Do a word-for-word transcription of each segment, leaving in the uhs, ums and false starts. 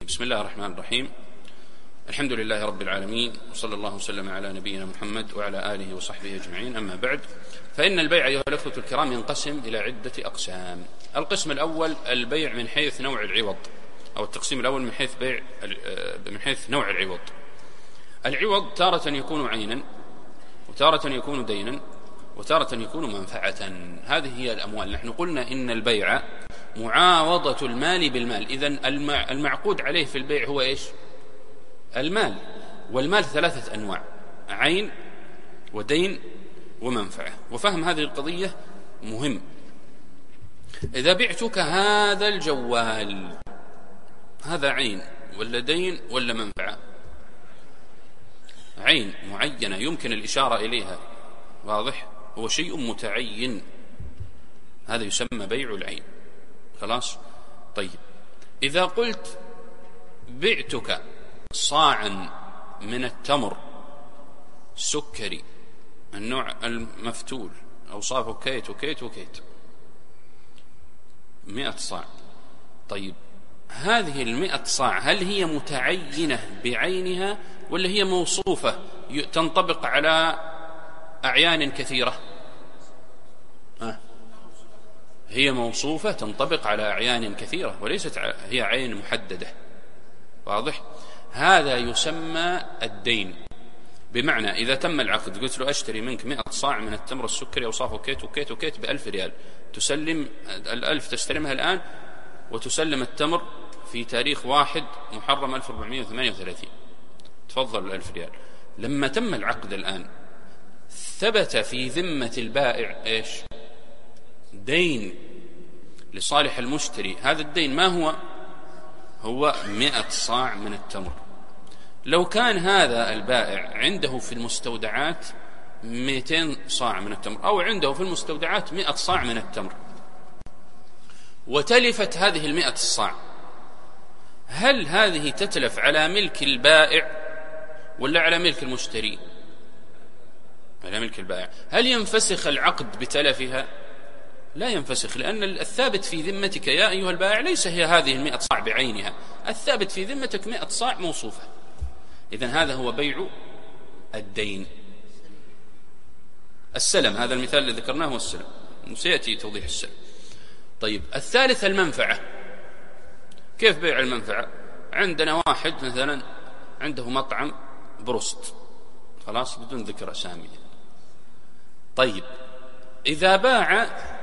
بسم الله الرحمن الرحيم. الحمد لله رب العالمين، وصلى الله وسلم على نبينا محمد وعلى آله وصحبه أجمعين. أما بعد، فإن البيع أيها الأخوة الكرام ينقسم إلى عدة أقسام. القسم الأول البيع من حيث نوع العوض، أو التقسيم الأول من حيث بيع من حيث نوع العوض. العوض تارة يكون عينا، وتارة يكون دينا، وتارة يكون منفعة. هذه هي الأموال. نحن قلنا إن البيع معاوضة المال بالمال، إذن المعقود عليه في البيع هو إيش؟ المال. والمال ثلاثة أنواع: عين ودين ومنفعة. وفهم هذه القضية مهم. إذا بعتك هذا الجوال، هذا عين ولا دين ولا منفعة؟ عين معينة يمكن الإشارة إليها، واضح؟ هو شيء متعين، هذا يسمى بيع العين. خلاص؟ طيب، إذا قلت بعتك صاعا من التمر سكري النوع المفتول، أوصافه كيت وكيت وكيت، مئة صاع. طيب، هذه المئة صاع هل هي متعينة بعينها ولا هي موصوفة تنطبق على أعيان كثيرة؟ آه. هي موصوفة تنطبق على أعيان كثيرة، وليست هي عين محددة. واضح؟ هذا يسمى الدين. بمعنى إذا تم العقد، قلت له أشتري منك مئة صاع من التمر السكري أوصافه كيت وكيت وكيت بألف ريال، تسلم الألف، تستلمها الآن وتسلم التمر في تاريخ واحد محرم ألف وأربعمائة وثمانية وثلاثين، تفضل الألف ريال. لما تم العقد الآن ثبت في ذمة البائع إيش؟ دين لصالح المشتري. هذا الدين ما هو؟ هو مئة صاع من التمر. لو كان هذا البائع عنده في المستودعات مئتين صاع من التمر، أو عنده في المستودعات مئة صاع من التمر، وتلفت هذه المئة الصاع، هل هذه تتلف على ملك البائع ولا على ملك المشتري؟ على ملك البائع. هل ينفسخ العقد بتلفها؟ لا ينفسخ، لأن الثابت في ذمتك يا أيها البائع ليس هي هذه المئة صاع بعينها، الثابت في ذمتك مئة صاع موصوفة. إذن هذا هو بيع الدين. السلم، هذا المثال الذي ذكرناه هو السلم، سيأتي توضيح السلم. طيب، الثالث المنفعة. كيف بيع المنفعة؟ عندنا واحد مثلا عنده مطعم بروست، خلاص بدون ذكر أسامي. طيب، إذا باع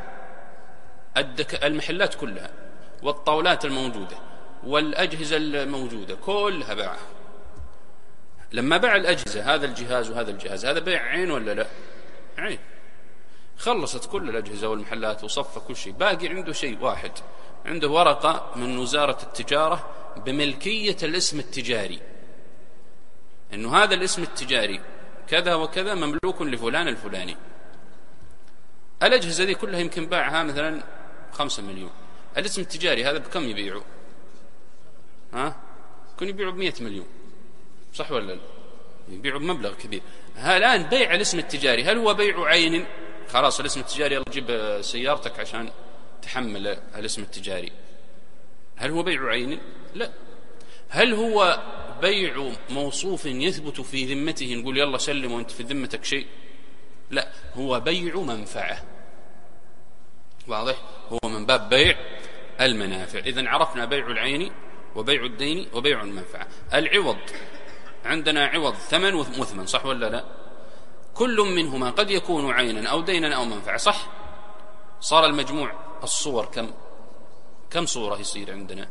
المحلات كلها والطاولات الموجودة والأجهزة الموجودة كلها باعها، لما باع الأجهزة، هذا الجهاز وهذا الجهاز، هذا بيع عين ولا لا؟ عين. خلصت كل الأجهزة والمحلات وصف كل شيء، باقي عنده شيء واحد، عنده ورقة من وزارة التجارة بملكية الاسم التجاري، إنه هذا الاسم التجاري كذا وكذا مملوك لفلان الفلاني. الأجهزة دي كلها يمكن باعها مثلا خمسة مليون، الاسم التجاري هذا بكم يبيعه؟ ها؟ يكون يبيعه بمئة مليون، صح ولا لا؟ يبيعه بمبلغ كبير. الآن بيع الاسم التجاري هل هو بيع عين؟ خلاص الاسم التجاري، يلا جيب سيارتك عشان تحمل الاسم التجاري. هل هو بيع عين؟ لا. هل هو بيع موصوف يثبت في ذمته، نقول يلا سلم وانت في ذمتك شيء؟ لا، هو بيع منفعة. واضح؟ هو من باب بيع المنافع. إذن عرفنا بيع العين وبيع الدين وبيع المنفعة. العوض، عندنا عوض ثمن ومثمن، صح ولا لا؟ كل منهما قد يكون عينا أو دينا أو منفعة، صح؟ صار المجموع الصور كم؟ كم صورة يصير عندنا؟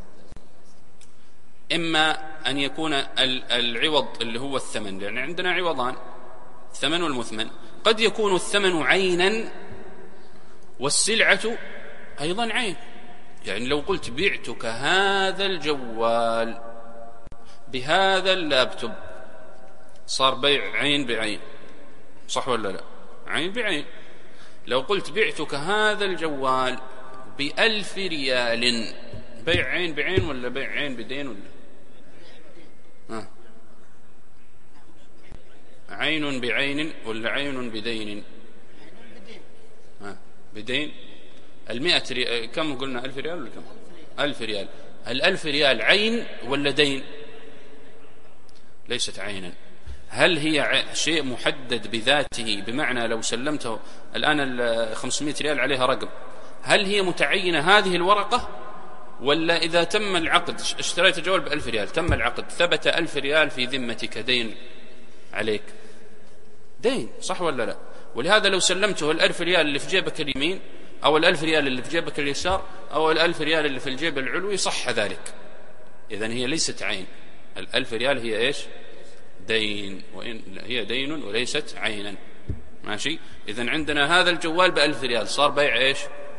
إما أن يكون العوض اللي هو الثمن، لأن يعني عندنا عوضان، الثمن والمثمن. قد يكون الثمن عينا والسلعة أيضا عين. يعني لو قلت بعتك هذا الجوال بهذا اللابتوب، صار بيع عين بعين، صح ولا لا؟ عين بعين. لو قلت بعتك هذا الجوال بألف ريال، بيع عين بعين ولا بيع عين بدين ولا؟ ها. عين بعين ولا عين بدين؟ ها. بدين. المئة ريال كم قلنا؟ ألف ريال ولا كم؟ ألف ريال. الألف ريال عين ولا دين؟ ليست عينا. هل هي شيء محدد بذاته، بمعنى لو سلمته الآن الخمسمائة ريال عليها رقم، هل هي متعينة هذه الورقة، ولا إذا تم العقد اشتريت جوال بألف ريال، تم العقد، ثبت ألف ريال في ذمتك دين عليك، دين، صح ولا لا؟ ولهذا لو سلمته الألف ريال اللي في جيبك اليمين، أو الألف ريال اللي في جيبك اليسار، أو الألف ريال اللي في الجيب العلوي، صح ذلك. إذن هي ليست عين. الألف ريال هي إيش؟ دين، وإن هي دين وليست عينا. ماشي. إذن عندنا هذا الجوال بألف ريال، صار بيع إيش؟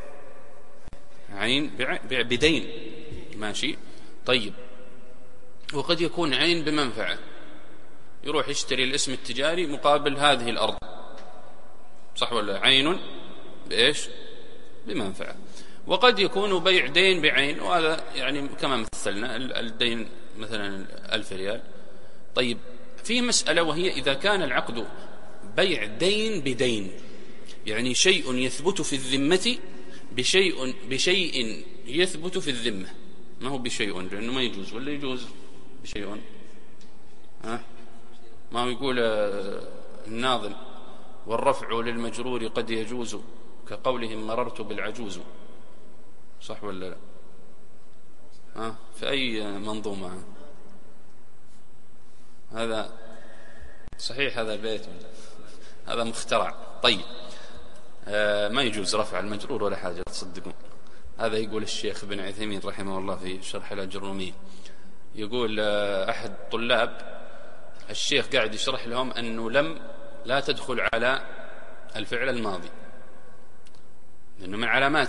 عين، بيع, بيع بدين. ماشي. طيب، وقد يكون عين بمنفعة، يروح يشتري الاسم التجاري مقابل هذه الأرض، صح ولا؟ عين بإيش؟ بمنفعة. وقد يكون بيع دين بعين، وهذا يعني كما مثلنا الدين مثلا ألف ريال. طيب، في مسألة، وهي إذا كان العقد بيع دين بدين، يعني شيء يثبت في الذمة بشيء بشيء يثبت في الذمة، ما هو بشيء، لأنه ما يجوز، ولا يجوز بشيء؟ ها؟ ما هو يقول الناظم: والرفع للمجرور قد يجوز كقولهم مررت بالعجوز، صح ولا لا؟ ها؟ في أي منظومة هذا؟ صحيح هذا البيت هذا مخترع. طيب، آه ما يجوز رفع المجرور ولا حاجة، تصدقون. هذا يقول الشيخ ابن عثيمين رحمه الله في شرح الأجرومية، يقول آه أحد الطلاب، الشيخ قاعد يشرح لهم أنه لم لا تدخل على الفعل الماضي، لأنه من علامات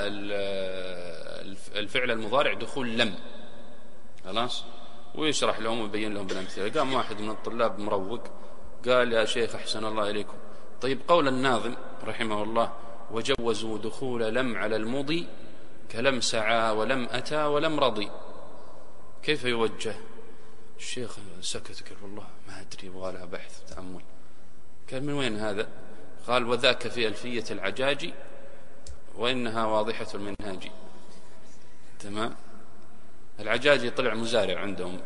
الفعل المضارع دخول لم، خلاص. ويشرح لهم ويبين لهم بالأمثلة. قام واحد من الطلاب مروق قال: يا شيخ أحسن الله إليكم، طيب قول الناظم رحمه الله: وجوزوا دخول لم على المضي كلم سعى ولم أتى ولم رضي، كيف يوجه؟ الشيخ سكت، قال: والله ما أدري، يبغى لها بحث وتأمل. قال: من وين هذا؟ قال: وذاك في ألفية العجاجي، وإنها واضحة المنهاج. تمام. العجاجي طلع مزارع عندهم.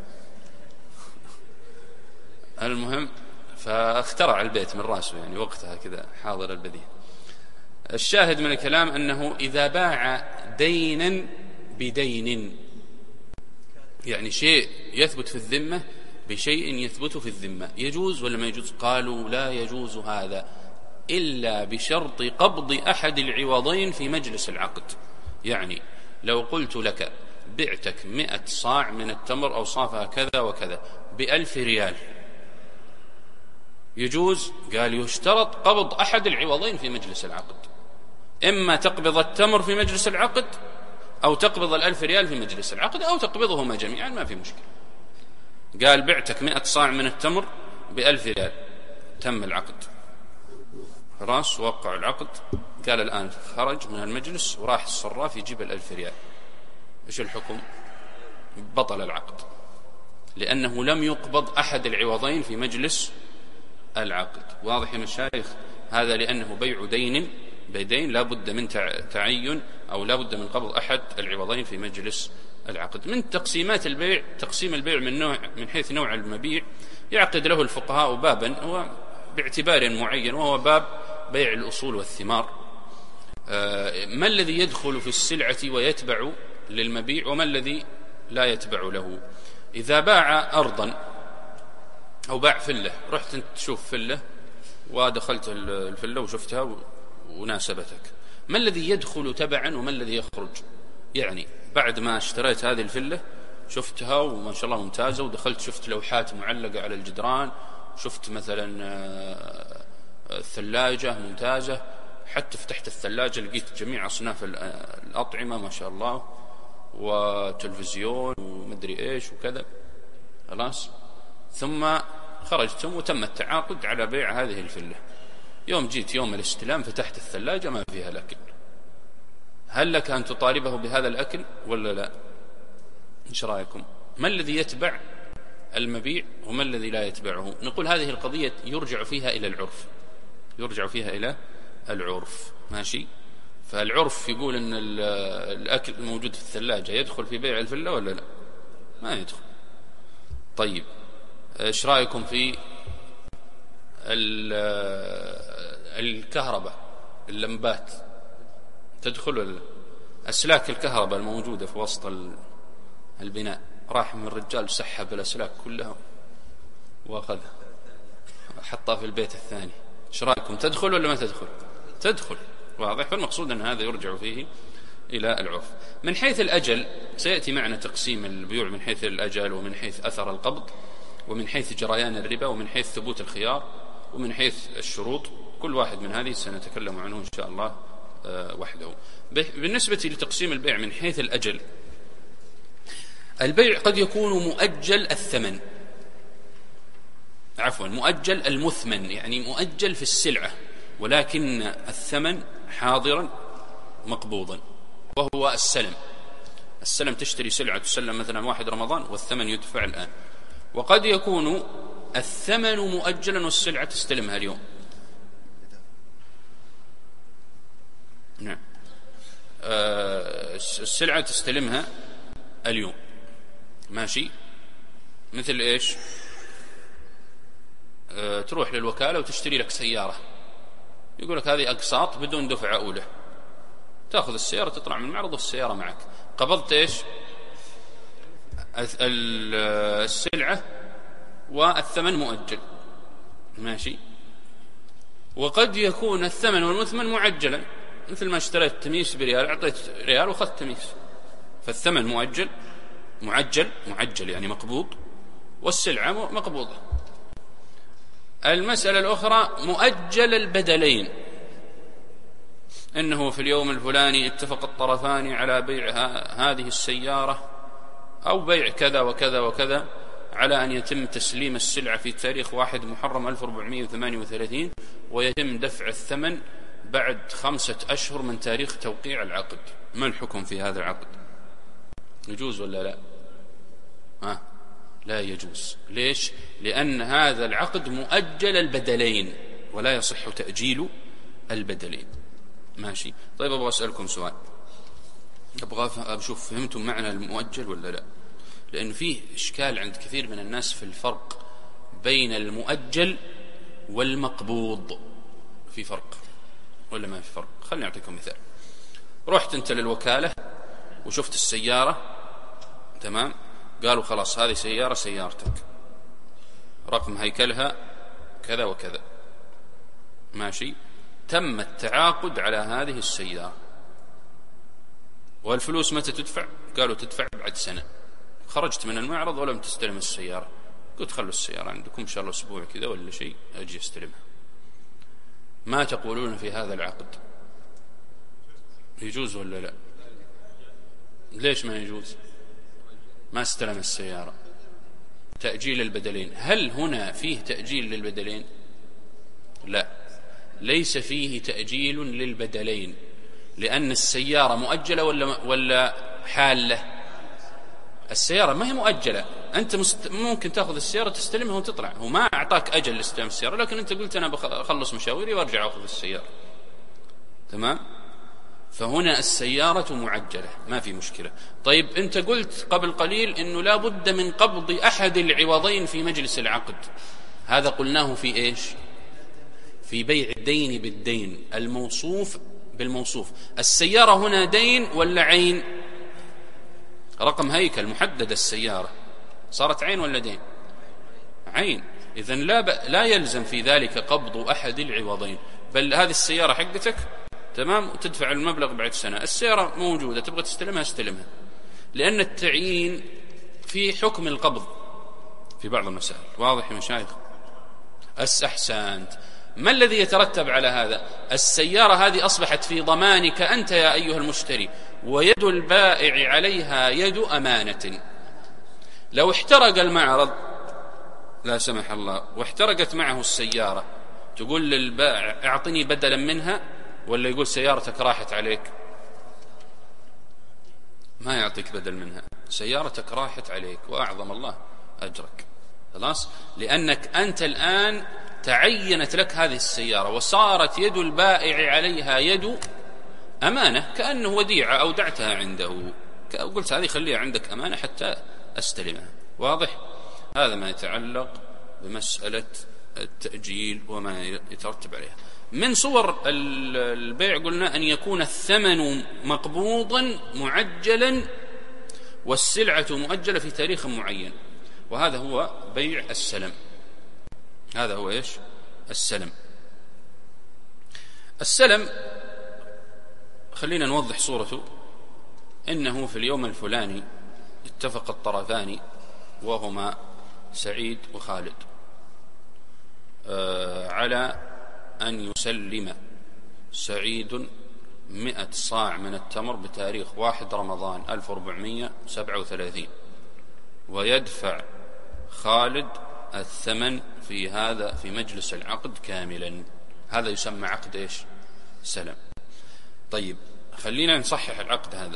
المهم، فاخترع البيت من راسه، يعني وقتها كذا حاضر البديهة. الشاهد من الكلام أنه إذا باع دينا بدين، يعني شيء يثبت في الذمة بشيء يثبت في الذمة، يجوز ولا ما يجوز؟ قالوا: لا يجوز هذا إلا بشرط قبض أحد العوضين في مجلس العقد. يعني لو قلت لك: بعتك مئة صاع من التمر أو صافها كذا وكذا بألف ريال، يجوز؟ قال: يشترط قبض أحد العوضين في مجلس العقد، إما تقبض التمر في مجلس العقد، أو تقبض الألف ريال في مجلس العقد، أو تقبضهما جميعا، ما في مشكلة. قال: بعتك مئة صاع من التمر بألف ريال، تم العقد، خلاص، وقع العقد. قال: الآن خرج من المجلس وراح الصراف يجيب الألف ريال، إيش الحكم؟ بطل العقد، لأنه لم يقبض أحد العوضين في مجلس العقد. واضح يا مشايخ؟ هذا لأنه بيع دين بدين، لا بد من تعين أو لا بد من قبض أحد العوضين في مجلس العقد. من تقسيمات البيع تقسيم البيع من نوع من حيث نوع المبيع، يعقد له الفقهاء بابا هو باعتبار معين، وهو باب بيع الأصول والثمار. ما الذي يدخل في السلعة ويتبع للمبيع، وما الذي لا يتبع له؟ إذا باع أرضا أو باع فلة، رحت أنت تشوف فلة ودخلت الفلة وشفتها وناسبتك، ما الذي يدخل تبعا وما الذي يخرج؟ يعني بعد ما اشتريت هذه الفلة شفتها وما شاء الله ممتازة، ودخلت شفت لوحات معلقة على الجدران، شفت مثلا الثلاجة ممتازة، حتى فتحت الثلاجة لقيت جميع أصناف الأطعمة ما شاء الله، وتلفزيون ومدري إيش وكذا، خلاص. ثم خرجتم وتم التعاقد على بيع هذه الفلة. يوم جيت يوم الاستلام فتحت الثلاجة ما فيها الأكل، هل لك أن تطالبه بهذا الأكل ولا لا؟ إيش رأيكم؟ ما الذي يتبع المبيع وما الذي لا يتبعه؟ نقول هذه القضية يرجع فيها إلى العرف، يرجع فيها إلى العرف، ماشي. فالعرف يقول أن الأكل الموجود في الثلاجة يدخل في بيع الفلة ولا لا؟ ما يدخل. طيب إيش رأيكم في الكهرباء، اللمبات تدخل ولا لا؟ أسلاك الكهرباء الموجودة في وسط البناء، راح من الرجال سحب الأسلاك كلها وأخذها حطها في البيت الثاني، إيش رأيكم، تدخل ولا ما تدخل؟ تدخل، واضح. فالمقصود أن هذا يرجع فيه إلى العرف. من حيث الأجل سيأتي معنا تقسيم البيوع من حيث الأجل ومن حيث أثر القبض ومن حيث جريان الربا ومن حيث ثبوت الخيار ومن حيث الشروط. كل واحد من هذه سنتكلم عنه إن شاء الله وحده. بالنسبة لتقسيم البيع من حيث الأجل، البيع قد يكون مؤجل الثمن، عفوا مؤجل المثمن، يعني مؤجل في السلعة ولكن الثمن حاضرا مقبوضا، وهو السلم. السلم تشتري سلعة تسلم مثلا واحد رمضان والثمن يدفع الآن. وقد يكون الثمن مؤجلا والسلعة تستلمها اليوم. نعم، السلعة تستلمها اليوم، ماشي. مثل إيش؟ أه تروح للوكالة وتشتري لك سيارة، يقول لك هذه أقساط بدون دفعة أولى، تأخذ السيارة تطلع من المعرض والسيارة معك، قبضت إيش؟ السلعة والثمن مؤجل، ماشي. وقد يكون الثمن والمثمن معجلا، مثل ما اشتريت تميس بريال أعطيت ريال وأخذت تميس، فالثمن مؤجل معجل معجل يعني مقبوض، والسلعة مقبوضة. المسألة الأخرى مؤجل البدلين، إنه في اليوم الفلاني اتفق الطرفان على بيع هذه السيارة أو بيع كذا وكذا وكذا على أن يتم تسليم السلعة في تاريخ واحد محرم ألف وأربعمائة وثمانية وثلاثين ويتم دفع الثمن بعد خمسة أشهر من تاريخ توقيع العقد. ما الحكم في هذا العقد؟ يجوز ولا لا؟ ها؟ لا يجوز. ليش؟ لأن هذا العقد مؤجل البدلين ولا يصح تأجيل البدلين، ماشي. طيب أبغى أسألكم سؤال، أبغى أشوف فهمتم معنى المؤجل ولا لا، لأن فيه إشكال عند كثير من الناس في الفرق بين المؤجل والمقبوض. في فرق ولا ما في فرق؟ خليني أعطيكم مثال. رحت أنت للوكالة وشفت السيارة، تمام، قالوا خلاص هذه سيارة سيارتك، رقم هيكلها كذا وكذا، ماشي. تم التعاقد على هذه السيارة، والفلوس متى تدفع؟ قالوا تدفع بعد سنة. خرجت من المعرض ولم تستلم السيارة، قلت خلوا السيارة عندكم إن شاء الله أسبوع كذا ولا شيء أجي أستلمها. ما تقولون في هذا العقد؟ يجوز ولا لا؟ ليش ما يجوز؟ ما استلم السيارة. تأجيل البدلين، هل هنا فيه تأجيل للبدلين؟ لا، ليس فيه تأجيل للبدلين، لأن السيارة مؤجلة ولا ولا حالة؟ السيارة ما هي مؤجلة، أنت مست... ممكن تأخذ السيارة تستلمها وتطلع، هو ما أعطاك أجل لاستلام السيارة، لكن أنت قلت أنا بخلص مشاويري وأرجع أخذ السيارة، تمام. فهنا السيارة معجلة، ما في مشكلة. طيب أنت قلت قبل قليل إنه لا بد من قبض أحد العوضين في مجلس العقد، هذا قلناه في إيش؟ في بيع الدين بالدين، الموصوف بالموصوف. السيارة هنا دين ولا عين؟ رقم هيكل محدد، السيارة صارت عين ولا دين؟ عين. إذن لا, ب... لا يلزم في ذلك قبض أحد العوضين، بل هذه السيارة حقتك، تمام، وتدفع المبلغ بعد سنة. السيارة موجودة تبغى تستلمها استلمها، لأن التعيين في حكم القبض في بعض المسائل. واضح يا مشايخ؟ أحسنت. ما الذي يترتب على هذا؟ السيارة هذه أصبحت في ضمانك أنت يا أيها المشتري، ويد البائع عليها يد أمانة. لو احترق المعرض لا سمح الله واحترقت معه السيارة، تقول للبائع اعطني بدلا منها، ولا يقول سيارتك راحت عليك؟ ما يعطيك بدل منها، سيارتك راحت عليك وأعظم الله أجرك، خلاص، لأنك أنت الآن تعينت لك هذه السيارة وصارت يد البائع عليها يد أمانة، كأنه وديعة أودعتها عنده، قلت هذه خليها عندك أمانة حتى أستلمها. واضح؟ هذا ما يتعلق بمسألة التأجيل وما يترتب عليها. من صور البيع قلنا أن يكون الثمن مقبوضا معجلا والسلعة مؤجلة في تاريخ معين، وهذا هو بيع السلم. هذا هو إيش؟ السلم. السلم خلينا نوضح صورته. إنه في اليوم الفلاني اتفق الطرفان وهما سعيد وخالد آه على أن يسلم سعيد مئة صاع من التمر بتاريخ واحد رمضان ألف وأربعمائة وسبعة وثلاثين، ويدفع خالد الثمن في هذا في مجلس العقد كاملا. هذا يسمى عقد إيش؟ سلم. طيب خلينا نصحح العقد هذا.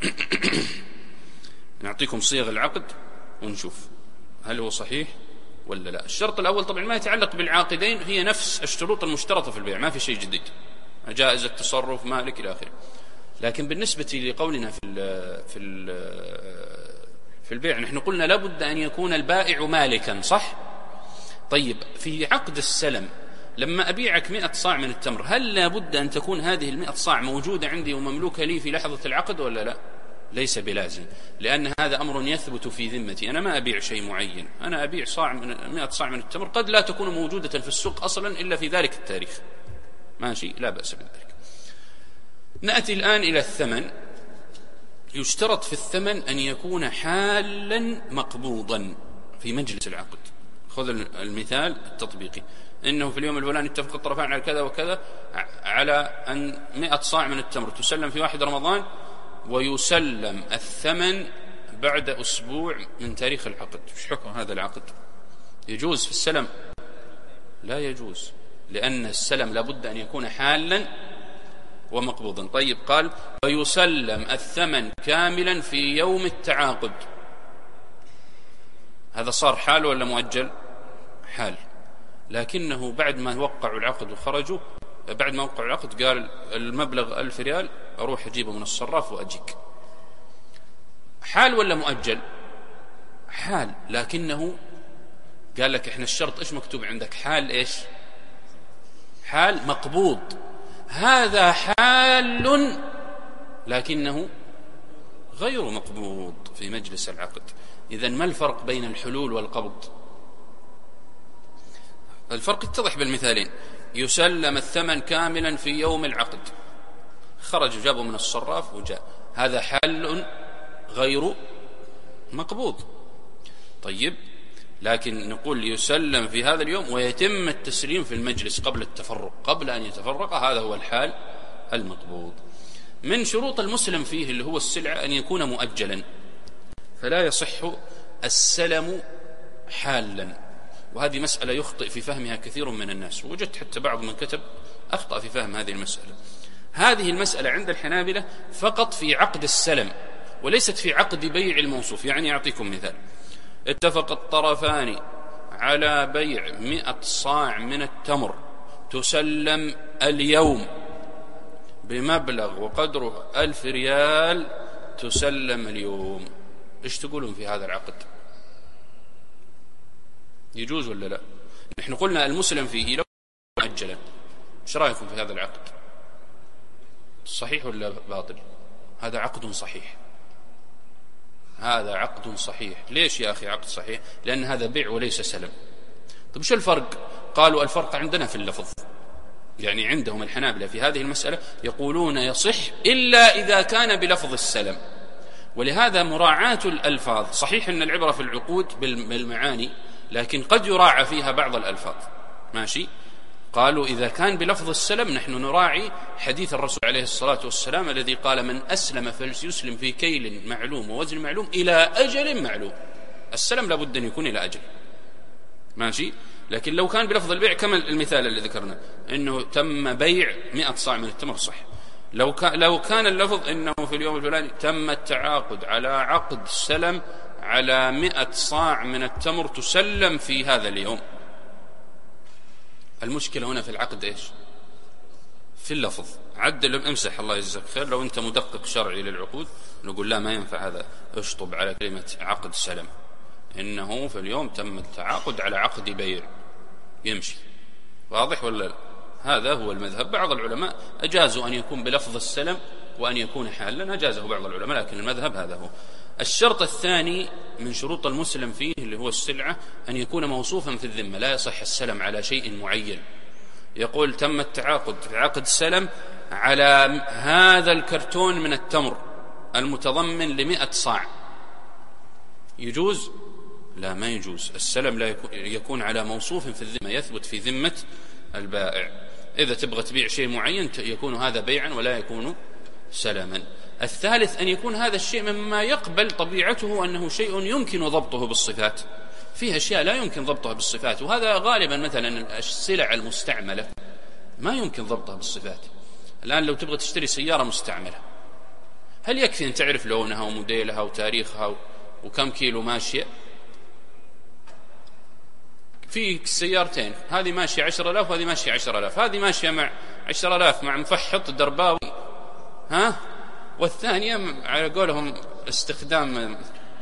نعطيكم صيغ العقد ونشوف هل هو صحيح ولا لا. الشرط الأول طبعا ما يتعلق بالعاقدين، هي نفس الشروط المشترطة في البيع، ما في شيء جديد، جائزة تصرف مالك إلى آخره. لكن بالنسبة لقولنا في ال في ال في البيع نحن قلنا لابد أن يكون البائع مالكا، صح؟ طيب في عقد السلم لما أبيعك مئة صاع من التمر، هل لابد أن تكون هذه المئة صاع موجودة عندي ومملوكة لي في لحظة العقد ولا لا؟ ليس بلازم، لأن هذا أمر يثبت في ذمتي. أنا ما أبيع شيء معين، أنا أبيع صاع من مئة صاع من التمر قد لا تكون موجودة في السوق أصلا إلا في ذلك التاريخ، ماشي، لا بأس بذلك. نأتي الآن إلى الثمن. يشترط في الثمن أن يكون حالا مقبوضا في مجلس العقد. خذ المثال التطبيقي، إنه في اليوم الفلاني اتفق الطرفان على كذا وكذا على أن مئة صاع من التمر تسلم في واحد رمضان، ويسلم الثمن بعد أسبوع من تاريخ العقد. ايش حكم هذا العقد؟ يجوز في السلم؟ لا يجوز، لأن السلم لابد أن يكون حالا ومقبوضا. طيب قال ويسلم الثمن كاملا في يوم التعاقد، هذا صار حال ولا مؤجل؟ حال. لكنه بعد ما وقعوا العقد وخرجوا، بعد ما وقعوا العقد قال المبلغ ألف ريال أروح أجيبه من الصراف وأجيك. حال ولا مؤجل؟ حال، لكنه قال لك إحنا الشرط إيش مكتوب عندك؟ حال إيش؟ حال مقبوض. هذا حال لكنه غير مقبوض في مجلس العقد. إذن ما الفرق بين الحلول والقبض؟ الفرق يتضح بالمثالين. يسلم الثمن كاملا في يوم العقد، خرج جابه من الصراف وجاء، هذا حل غير مقبوض. طيب لكن نقول يسلم في هذا اليوم ويتم التسليم في المجلس قبل التفرق، قبل أن يتفرق، هذا هو الحال المقبوض. من شروط المسلم فيه اللي هو السلعة أن يكون مؤجلا، فلا يصح السلم حالا، وهذه مسألة يخطئ في فهمها كثير من الناس، ووجدت حتى بعض من كتب أخطأ في فهم هذه المسألة. هذه المسألة عند الحنابلة فقط في عقد السلم وليست في عقد بيع الموصوف. يعني أعطيكم مثال: اتفق الطرفان على بيع مئة صاع من التمر تسلم اليوم بمبلغ وقدره ألف ريال، تسلم اليوم. إيش تقولون في هذا العقد؟ يجوز ولا لا؟ نحن قلنا المسلم فيه لو مؤجلا. ايش رايكم في هذا العقد؟ صحيح ولا باطل؟ هذا عقد صحيح، هذا عقد صحيح. ليش يا أخي عقد صحيح؟ لأن هذا بيع وليس سلم. طيب ايش الفرق؟ قالوا الفرق عندنا في اللفظ. يعني عندهم الحنابلة في هذه المسألة يقولون يصح إلا إذا كان بلفظ السلم، ولهذا مراعاة الألفاظ. صحيح أن العبرة في العقود بالمعاني، لكن قد يراعى فيها بعض الألفاظ، ماشي. قالوا إذا كان بلفظ السلم نحن نراعي حديث الرسول عليه الصلاة والسلام الذي قال من أسلم فليسلم في كيل معلوم ووزن معلوم إلى أجل معلوم. السلم لابد أن يكون إلى أجل، ماشي. لكن لو كان بلفظ البيع كما المثال اللي ذكرنا إنه تم بيع مئة صاع من التمر، صح. لو كان لو كان اللفظ إنه في اليوم الفلاني تم التعاقد على عقد سلم على مئة صاع من التمر تسلم في هذا اليوم. المشكلة هنا في العقد إيش؟ في اللفظ عدل امسح الله يجزاك خير. لو أنت مدقق شرعي للعقود نقول لا ما ينفع هذا، اشطب على كلمة عقد سلم، إنه في اليوم تم التعاقد على عقد بيع يمشي. واضح ولا لا؟ هذا هو المذهب. بعض العلماء أجازوا أن يكون بلفظ السلم وأن يكون حالا، أجازه بعض العلماء، لكن المذهب هذا هو. الشرط الثاني من شروط المسلم فيه اللي هو السلعة أن يكون موصوفا في الذمة. لا يصح السلم على شيء معين، يقول تم التعاقد في عقد السلم على هذا الكرتون من التمر المتضمن لمئة صاع، يجوز؟ لا ما يجوز. السلم لا يكون على موصوف في الذمة، يثبت في ذمة البائع. إذا تبغى تبيع شيء معين يكون هذا بيعا ولا يكون سلما. الثالث أن يكون هذا الشيء مما يقبل طبيعته أنه شيء يمكن ضبطه بالصفات. فيه أشياء لا يمكن ضبطها بالصفات، وهذا غالبا مثلا السلع المستعملة ما يمكن ضبطها بالصفات. الآن لو تبغى تشتري سيارة مستعملة، هل يكفي أن تعرف لونها وموديلها وتاريخها وكم كيلو ماشية؟ في سيارتين، هذه ماشية عشر آلاف وهذه ماشية عشر آلاف، هذه ماشية مع عشر آلاف مع مفحط درباوي، ها، والثانية على قولهم استخدام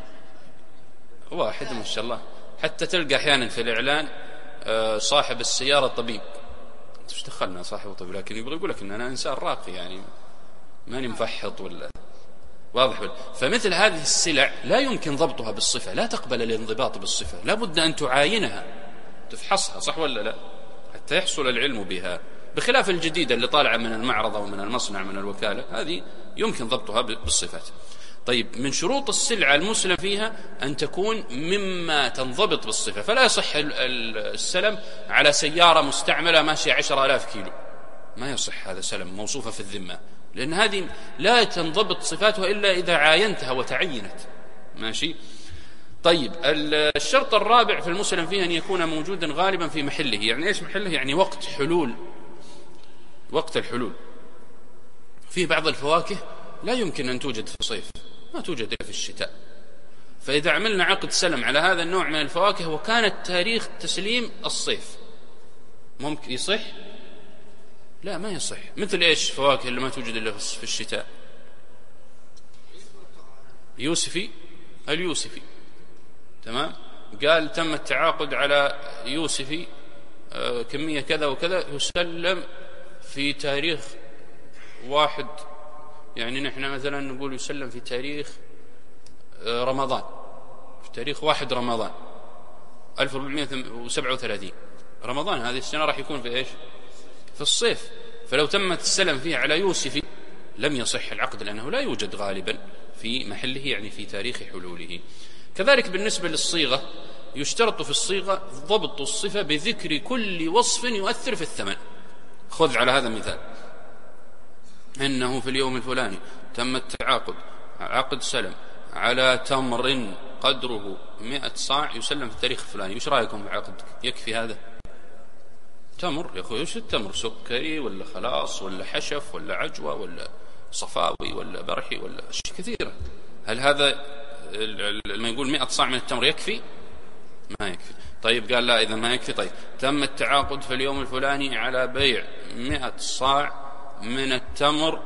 واحد ما شاء الله. حتى تلقى أحيانا في الإعلان صاحب السيارة طبيب، ايش دخلنا صاحب طبيب، لكن يبغى يقول لك إن أنا إنسان راقي يعني ماني مفحط ولا واضح ولا. فمثل هذه السلع لا يمكن ضبطها بالصفة، لا تقبل الانضباط بالصفة، لا بد أن تعاينها تفحصها، صح ولا لا، حتى يحصل العلم بها. بخلاف الجديدة اللي طالعة من المعرض أو من المصنع من الوكالة، هذه يمكن ضبطها بالصفات. طيب، من شروط السلعة المسلم فيها أن تكون مما تنضبط بالصفة، فلا يصح السلم على سيارة مستعملة ماشية عشر آلاف كيلو، ما يصح هذا سلم موصوفة في الذمة، لأن هذه لا تنضبط صفاتها إلا إذا عاينتها وتعينت. ماشي. طيب، الشرط الرابع في المسلم فيه أن يكون موجودا غالبا في محله. يعني إيش محله؟ يعني وقت حلول، وقت الحلول. في بعض الفواكه لا يمكن أن توجد في الصيف، ما توجد إلا في الشتاء. فإذا عملنا عقد سلم على هذا النوع من الفواكه وكانت تاريخ تسليم الصيف، ممكن يصح؟ لا ما يصح. مثل إيش فواكه اللي ما توجد إلا في الشتاء؟ يوسفي، اليوسفي، تمام، قال تم التعاقد على يوسفي آه كمية كذا وكذا، يسلم في تاريخ واحد، يعني نحن مثلا نقول يسلم في تاريخ آه رمضان، في تاريخ واحد رمضان ألف وأربعمائة وسبعة وثلاثين. رمضان هذه السنة راح يكون في إيش؟ في الصيف. فلو تم السلم فيه على يوسفي لم يصح العقد، لأنه لا يوجد غالبا في محله، يعني في تاريخ حلوله. كذلك بالنسبة للصيغة، يشترط في الصيغة ضبط الصفة بذكر كل وصف يؤثر في الثمن. خذ على هذا المثال، إنه في اليوم الفلاني تم التعاقد عقد سلم على تمر قدره مئة صاع يسلم في التاريخ الفلاني. وش رأيكم في عقدك؟ يكفي هذا؟ تمر يا أخوي، وش التمر؟ سكري ولا خلاص ولا حشف ولا عجوة ولا صفاوي ولا برحي ولا أشياء كثيرة. هل هذا لما يقول مئة صاع من التمر يكفي؟ ما يكفي. طيب قال لا، إذا ما يكفي. طيب، تم التعاقد في اليوم الفلاني على بيع مئة صاع من التمر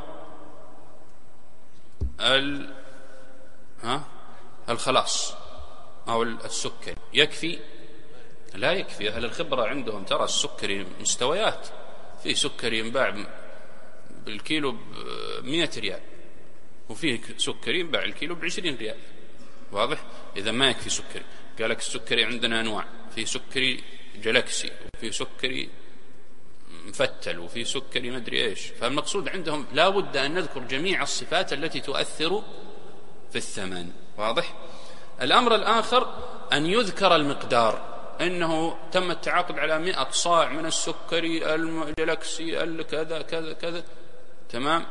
ال ها الخلاص أو السكري، يكفي؟ لا يكفي. أهل الخبرة عندهم ترى السكري مستويات، في سكري ينباع بالكيلو بمئة ريال، وفيه سكري ينباع الكيلو بعشرين ريال. واضح؟ إذا ما يكفي سكري. قال لك السكري عندنا أنواع، في سكري جلاكسي وفي سكري مفتل وفي سكري مدري إيش. فالمقصود عندهم لا بد أن نذكر جميع الصفات التي تؤثر في الثمن. واضح؟ الأمر الآخر أن يذكر المقدار، إنه تم التعاقد على مئة صاع من السكري الجلاكسي الكذا كذا كذا، تمام،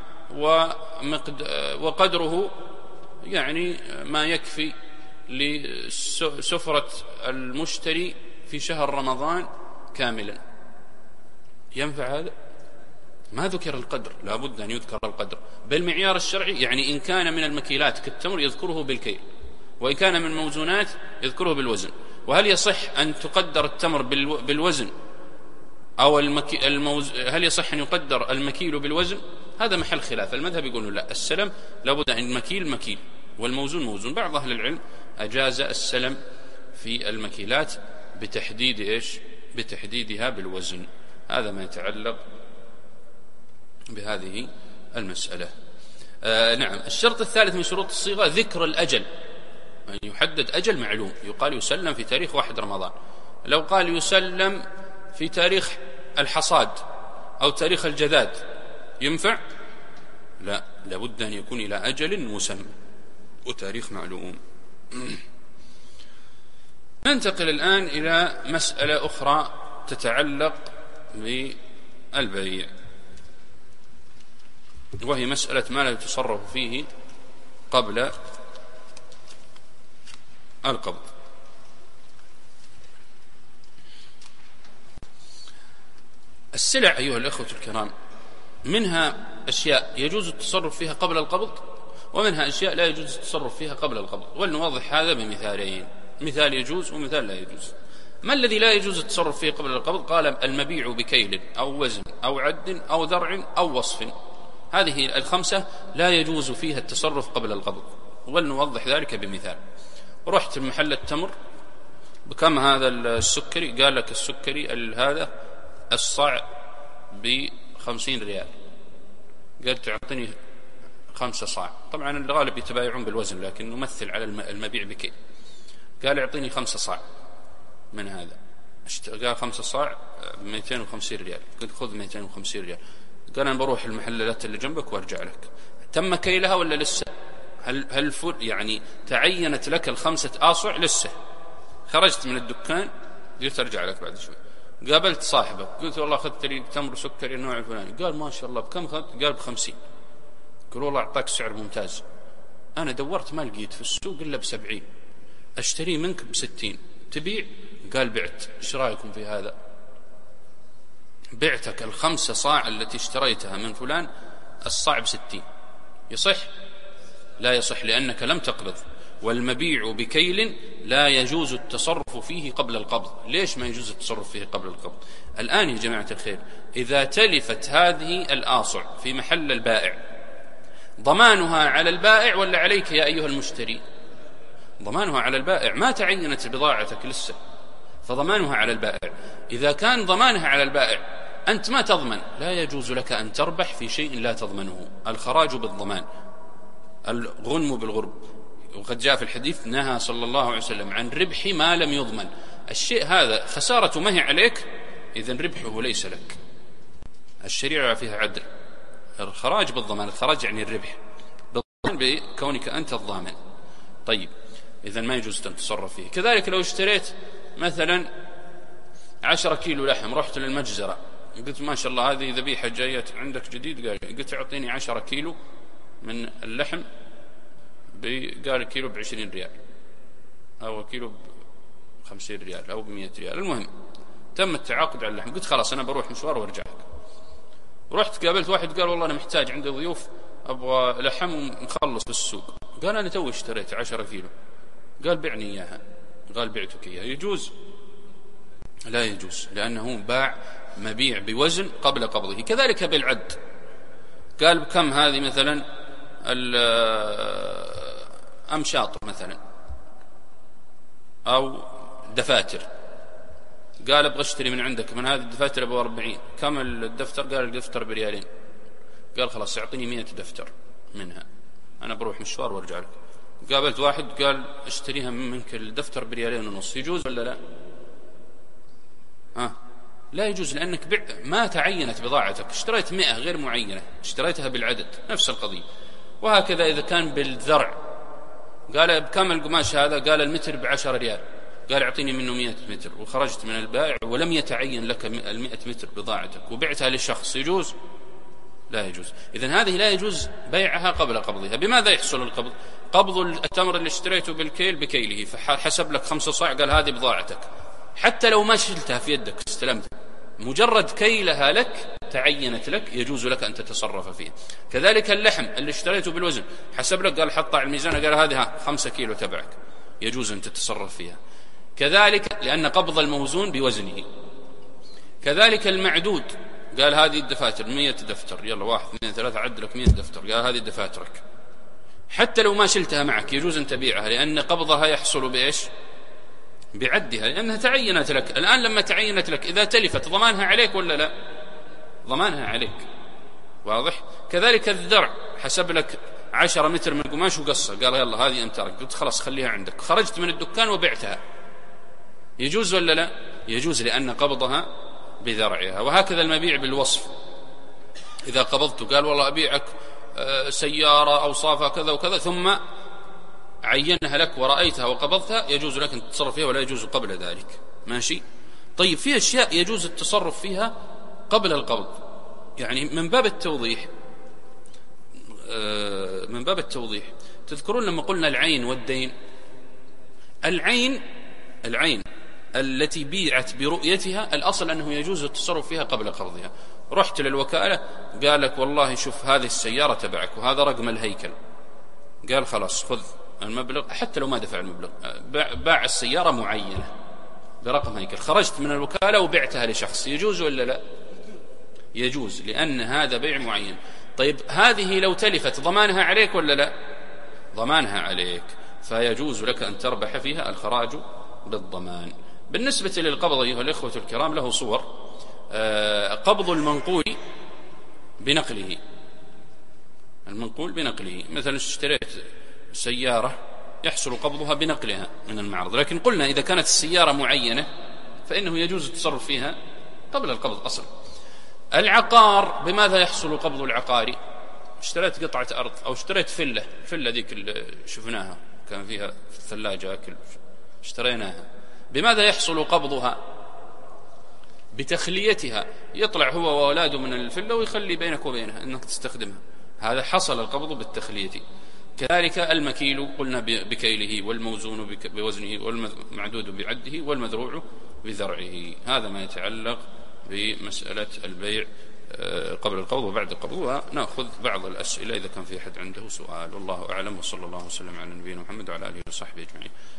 وقدره يعني ما يكفي لسفرة المشتري في شهر رمضان كاملا. ينفع هذا؟ ما ذكر القدر، لا بد أن يذكر القدر بالمعيار الشرعي. يعني إن كان من المكيلات كالتمر يذكره بالكيل، وإن كان من الموزونات يذكره بالوزن. وهل يصح أن تقدر التمر بالوزن أو المكي... الموز... هل يصح أن يقدر المكيل بالوزن؟ هذا محل خلاف. المذهب يقول لا، السلم لابد أن المكيل مكيل والموزون موزون. بعض أهل العلم أجاز السلم في المكيلات بتحديد إيش؟ بتحديدها بالوزن. هذا ما يتعلق بهذه المسألة. آه نعم. الشرط الثالث من شروط الصيغة ذكر الأجل، يعني يحدد أجل معلوم، يقال يسلم في تاريخ واحد رمضان. لو قال يسلم في تاريخ الحصاد أو تاريخ الجذاذ ينفع؟ لا، لابد أن يكون إلى أجل مسمى وتاريخ معلوم. ننتقل الآن إلى مسألة أخرى تتعلق بالبيع، وهي مسألة ما لا يتصرف فيه قبل القبض. السلع أيها الأخوة الكرام منها أشياء يجوز التصرف فيها قبل القبض، ومنها أشياء لا يجوز التصرف فيها قبل القبض، ولنوضح هذا بمثالين، مثال يجوز ومثال لا يجوز. ما الذي لا يجوز التصرف فيه قبل القبض؟ قال المبيع بكيل أو وزن أو عد أو ذرع أو وصف. هذه الخمسة لا يجوز فيها التصرف قبل القبض، ولنوضح ذلك بمثال. رحت محل التمر، بكم هذا السكري؟ قال لك السكري هذا الصاع بخمسين ريال. قال تعطيني خمسة صاع. طبعا الغالب يتبايعون بالوزن، لكن نمثل على المبيع بكيل. قال اعطيني خمسة صاع من هذا. قال خمسة صاع مئتين وخمسين ريال. قلت خذ مئتين وخمسين ريال. قال أنا بروح المحلات اللي جنبك وارجع لك. تم كيلها ولا لسه؟ هل هل فل يعني تعينت لك الخمسة آصع؟ لسه. خرجت من الدكان قلت ارجع لك بعد شوي. قابلت صاحبك قلت والله أخذت لي تمر سكري النوع الفلاني. قال ما شاء الله بكم أخذت؟ قال بخمسين. قال والله أعطاك سعر ممتاز. أنا دورت ما لقيت في السوق إلا بسبعين، أشتري منك بستين، تبيع؟ قال بعت. إيش رأيكم في هذا؟ بعتك الخمسة صاع التي اشتريتها من فلان الصاع بستين، يصح؟ لا يصح، لأنك لم تقبض. والمبيع بكيل لا يجوز التصرف فيه قبل القبض. ليش ما يجوز التصرف فيه قبل القبض؟ الآن يا جماعة الخير، إذا تلفت هذه الآصع في محل البائع، ضمانها على البائع ولا عليك يا أيها المشتري؟ ضمانها على البائع، ما تعينت بضاعتك لسه، فضمانها على البائع. إذا كان ضمانها على البائع أنت ما تضمن، لا يجوز لك أن تربح في شيء لا تضمنه. الخراج بالضمان، الغنم بالغرب. وقد جاء في الحديث نهى صلى الله عليه وسلم عن ربح ما لم يضمن. الشيء هذا خسارة ما هي عليك، إذن ربحه ليس لك. الشريعة فيها عدل. الخراج بالضمان، الخراج يعني الربح بالضمان بكونك أنت الضامن. طيب إذن ما يجوز أن تتصرف فيه. كذلك لو اشتريت مثلا عشرة كيلو لحم، رحت للمجزرة قلت ما شاء الله هذه ذبيحة جاية عندك جديد، قال قلت أعطيني عشرة كيلو من اللحم، قال كيلو بعشرين ريال أو كيلو بخمسين ريال أو بمئة ريال. المهم تم التعاقد على اللحم. قلت خلاص أنا بروح مشوار وارجع لك. رحت قابلت واحد قال والله أنا محتاج، عندي ضيوف أبغى لحم ومخلص بالسوق. قال أنا توي اشتريت عشرة كيلو. قال بعني إياها. قال بعتك إياها. يجوز؟ لا يجوز، لأنه باع مبيع بوزن قبل قبضه. كذلك بالعد، قال بكم هذه مثلا الأمشاط مثلا أو دفاتر. قال ابغى اشتري من عندك من هذه الدفاتر ابغى أربعين. كم الدفتر؟ قال الدفتر بريالين. قال خلاص اعطيني مئة دفتر منها، أنا بروح مشوار وارجع لك. قابلت واحد قال اشتريها منك الدفتر بريالين ونص. يجوز ولا لا؟ ها؟ لا يجوز، لأنك بع... ما تعينت بضاعتك، اشتريت مئة غير معينة، اشتريتها بالعدد، نفس القضية. وهكذا إذا كان بالذرع، قال بكم القماش هذا؟ قال المتر بعشرة ريال. قال اعطيني منه مئة متر، وخرجت من البائع ولم يتعين لك المئة متر بضاعتك وبعتها لشخص. يجوز؟ لا يجوز. إذن هذه لا يجوز بيعها قبل قبضها. بماذا يحصل القبض؟ قبض التمر اللي اشتريته بالكيل بكيله، فحسب لك خمسة صاع، قال هذه بضاعتك، حتى لو ما شلتها في يدك استلمتها، مجرد كيلها لك تعينت لك، يجوز لك أن تتصرف فيها. كذلك اللحم اللي اشتريته بالوزن، حسب لك، قال حطها على الميزان، قال هذه خمسة كيلو تبعك، يجوز أن تتصرف فيها. كذلك لأن قبض الموزون بوزنه. كذلك المعدود، قال هذه الدفاتر مية دفتر، يلا واحد اثنين ثلاثة عد لك مية دفتر، قال هذه دفاترك، حتى لو ما شلتها معك يجوز أن تبيعها، لأن قبضها يحصل بإيش؟ بعدها، لأنها تعينت لك. الآن لما تعينت لك إذا تلفت ضمانها عليك ولا لا؟ ضمانها عليك، واضح؟ كذلك الذرع، حسب لك عشرة متر من قماش وقصة، قال يلا هذه أنت رك، قلت خلاص خليها عندك، خرجت من الدكان وبعتها، يجوز ولا لا؟ يجوز، لأن قبضها بذرعها. وهكذا المبيع بالوصف، إذا قبضت قال والله أبيعك سيارة أوصافها كذا وكذا، ثم عينها لك ورأيتها وقبضتها، يجوز لك أن تتصرف فيها ولا يجوز قبل ذلك. ماشي؟ طيب في أشياء يجوز التصرف فيها قبل القبض، يعني من باب التوضيح، من باب التوضيح تذكرون لما قلنا العين والدين؟ العين العين التي بيعت برؤيتها الأصل أنه يجوز التصرف فيها قبل قبضها. رحت للوكالة قال لك والله شوف هذه السيارة تبعك وهذا رقم الهيكل، قال خلاص خذ المبلغ، حتى لو ما دفع المبلغ، باع السيارة معينة برقم هيكل، خرجت من الوكالة وبعتها لشخص، يجوز ولا لا؟ يجوز، لأن هذا بيع معين. طيب هذه لو تلفت ضمانها عليك ولا لا؟ ضمانها عليك، فيجوز لك أن تربح فيها الخراج بالضمان. بالنسبة للقبض أيها الإخوة الكرام له صور. آه قبض المنقول بنقله، المنقول بنقله، مثلا اشتريت سيارة يحصل قبضها بنقلها من المعرض، لكن قلنا إذا كانت السيارة معينة فإنه يجوز التصرف فيها قبل القبض أصلا. العقار، بماذا يحصل قبض العقار؟ اشتريت قطعة أرض أو اشتريت فلة، فلة ذيك اللي شفناها كان فيها في الثلاجة أكل، اشتريناها، بماذا يحصل قبضها؟ بتخليتها، يطلع هو وأولاده من الفلة ويخلي بينك وبينها أنك تستخدمها، هذا حصل القبض بالتخلية. كذلك المكيل قلنا بكيله، والموزون بوزنه، والمعدود بعده، والمذروع بذرعه. هذا ما يتعلق بمسألة البيع قبل القبض وبعد القبض. ونأخذ بعض الأسئلة إذا كان في أحد عنده سؤال. والله أعلم، وصلى الله وسلم على نبينا محمد وعلى آله وصحبه أجمعين.